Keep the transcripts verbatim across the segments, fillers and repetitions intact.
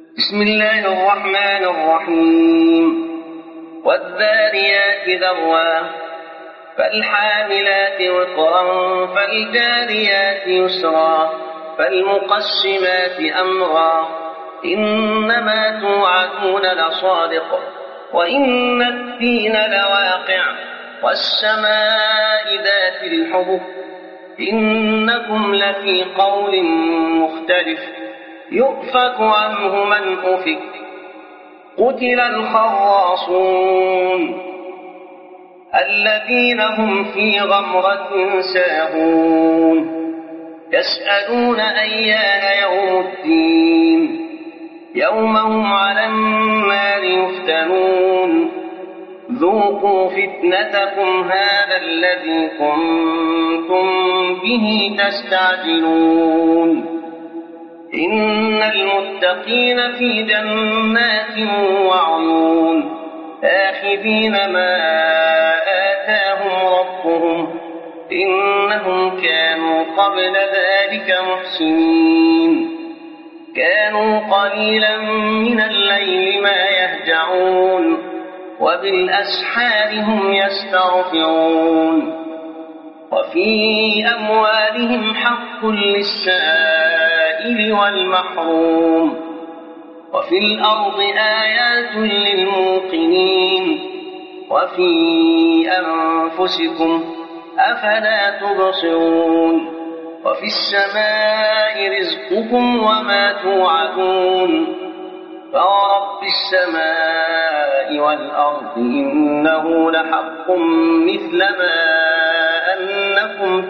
بسم الله الرحمن الرحيم والذاريات ذروا فالحاملات وقرا فالجاريات يسرا فالمقسمات أمرا إنما توعدون لصادق وإن الدين لواقع والسماء ذات الحبك إنكم لفي قول مختلف يؤفك عنه من أفك قتل الخراصون الذين هم في غمرة ساهون يسألون أيان يوم الدين يوم هم على النار يفتنون ذوقوا فتنتكم هذا الذي كنتم به تستعجلون إن المتقين في جنات وعيون آخذين ما آتاهم ربهم إنهم كانوا قبل ذلك محسنين كانوا قليلا من الليل ما يهجعون وبالأسحار هم يستغفرون وفي أموالهم حق للسائل والمحروم وفي الأرض آيات للموقنين وفي أنفسكم أفلا تبصرون وفي السماء رزقكم وما توعدون فورب السماء والأرض إنه لحق مثل ما أنكم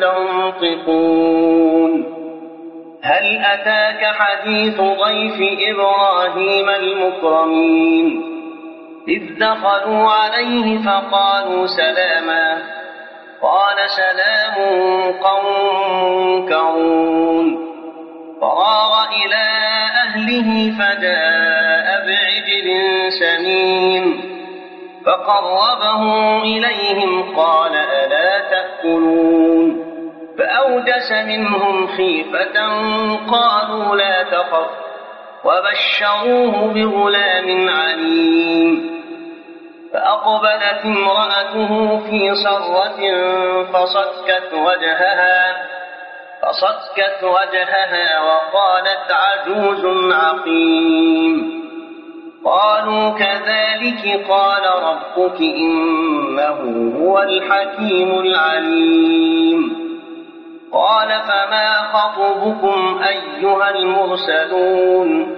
تنطقون هل أتاك حديث ضيف إبراهيم المكرمين إذ دخلوا عليه فقالوا سلاما قال سلام قوم منكرون فراغ إلى أهله فجاء بعجل سمين فقربه إليهم قال ألا تأكلون فأوجس منهم خيفة قالوا لا تخف وبشروه بغلام عليم فأقبلت امرأته في صرة فصكت وجهها فصكت وجهها وقالت عجوز عقيم قالوا كذلك قال ربك إنه هو الحكيم العليم قال فما خطبكم أيها المرسلون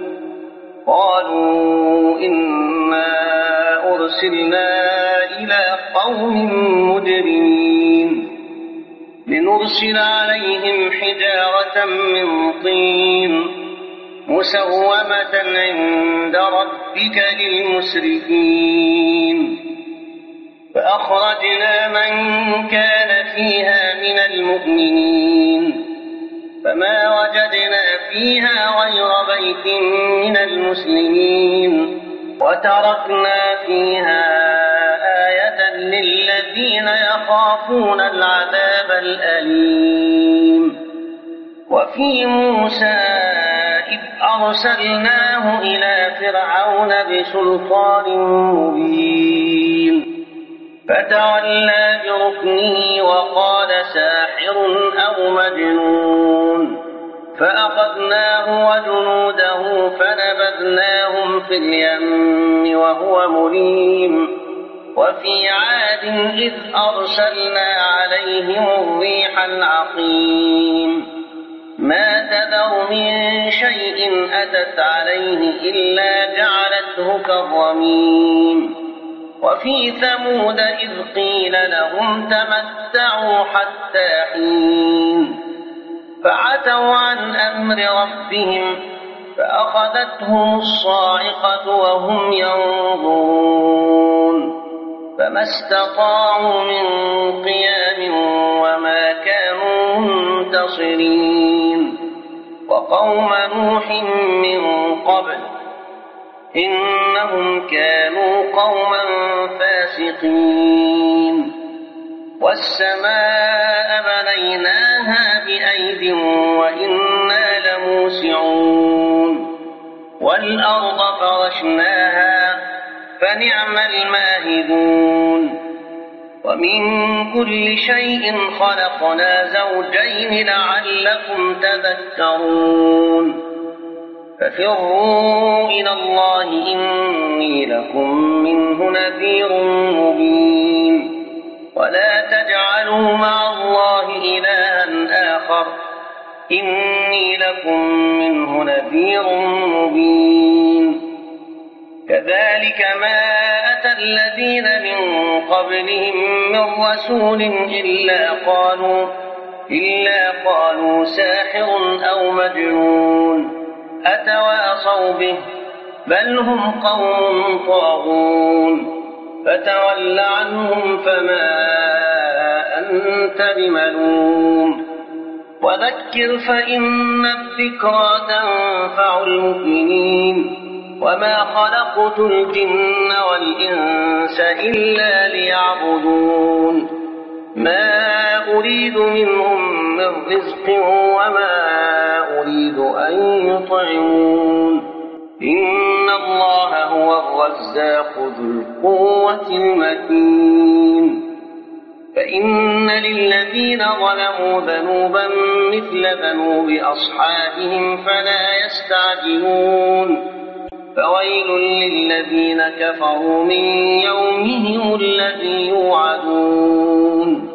قالوا إنا أرسلنا إلى قوم مجرمين لنرسل عليهم حجارة من طين مسومة عند ربك للمسرفين فأخرجنا من كان فيها من المؤمنين فما وجدنا فيها غير بيت من المسلمين وتركنا فيها آية للذين يخافون العذاب الأليم وفي موسى إذ أرسلناه إلى فرعون بسلطان مبين فتولى بركنه وقال ساحر أو مجنون فأخذناه وجنوده فنبذناهم في اليم وهو مليم وفي عاد إذ أرسلنا عليهم الريح العقيم ما تذر من شيء أتت عليه إلا جعلته كالرميم وفي ثمود إذ قيل لهم تمتعوا حتى حين فعتوا عن أمر ربهم فأخذتهم الصاعقة وهم ينظرون فما استطاعوا من قيام وما كانوا منتصرين وقوم نوح من قبل إنهم كانوا قوما فاسقين والسماء بنيناها بأيد وإنا لموسعون والأرض فرشناها فنعم الماهدون ومن كل شيء خلقنا زوجين لعلكم تذكرون ففروا إلى الله إني لكم منه نذير مبين ولا تجعلوا مع الله إلها آخر إني لكم منه نذير مبين كذلك ما أتى الذين من قبلهم من رسول إلا قالوا, إلا قالوا ساحر أو مجنون أتواصوا به بل هم قوم طاغون فتول عنهم فما أنت بملوم وذكر فإن الذكرى تنفع المؤمنين وما خلقت الجن والإنس إلا ليعبدون ما أريد منهم من رزق وما أريد أن يطعمون إن الله هو الرزاق ذو القوة المتين فإن للذين ظلموا ذنوبا مثل ذنوب أصحابهم فلا يستعجلون فويل للذين كفروا من يومهم الذي يوعدون